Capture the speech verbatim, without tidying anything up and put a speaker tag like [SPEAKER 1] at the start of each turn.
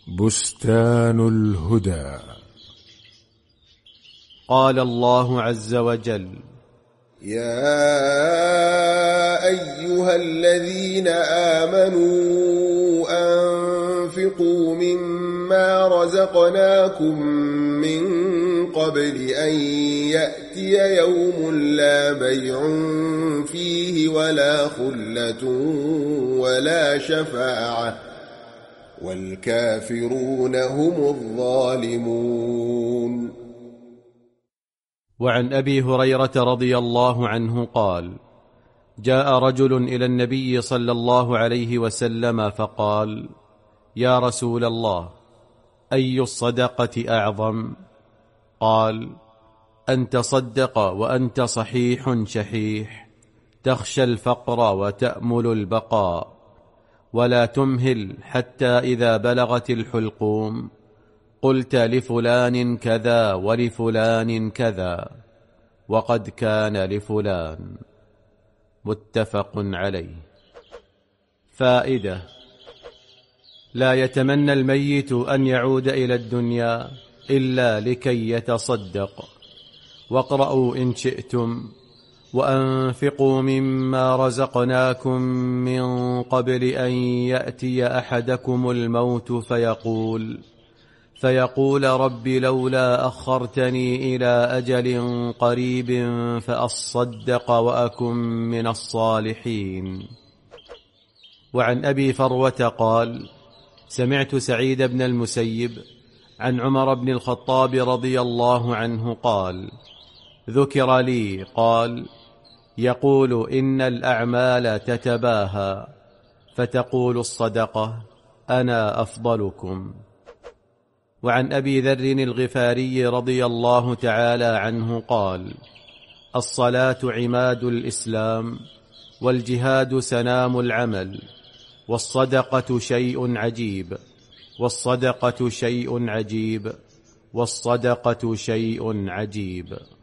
[SPEAKER 1] بستان الهدى.
[SPEAKER 2] قال الله عز وجل:
[SPEAKER 3] يا أيها الذين آمنوا أنفقوا مما رزقناكم من قبل أن يأتي يوم لا بيع فيه ولا خلة ولا شفاعة والكافرون هم الظالمون.
[SPEAKER 2] وعن أبي هريرة رضي الله عنه قال: جاء رجل إلى النبي صلى الله عليه وسلم فقال: يا رسول الله، أي الصدقة أعظم؟ قال: أن تصدق وأنت صحيح شحيح، تخشى الفقر وتأمل البقاء، ولا تمهل حتى إذا بلغت الحلقوم قلت لفلان كذا ولفلان كذا وقد كان لفلان. متفق عليه. فائدة: لا يتمنى الميت أن يعود إلى الدنيا إلا لكي يتصدق. واقرأوا إن شئتم: وأنفقوا مما رزقناكم من قبل أن يأتي أحدكم الموت فيقول فيقول رب لولا أخرتني إلى أجل قريب فأصدق وأكن من الصالحين. وعن أبي فروة قال: سمعت سعيد بن المسيب عن عمر بن الخطاب رضي الله عنه قال: ذكر لي قال: يقول إن الأعمال تتباهى، فتقول الصدقة أنا أفضلكم. وعن أبي ذر الغفاري رضي الله تعالى عنه قال: الصلاة عماد الإسلام، والجهاد سنام العمل، والصدقة شيء عجيب، والصدقة شيء عجيب، والصدقة شيء عجيب.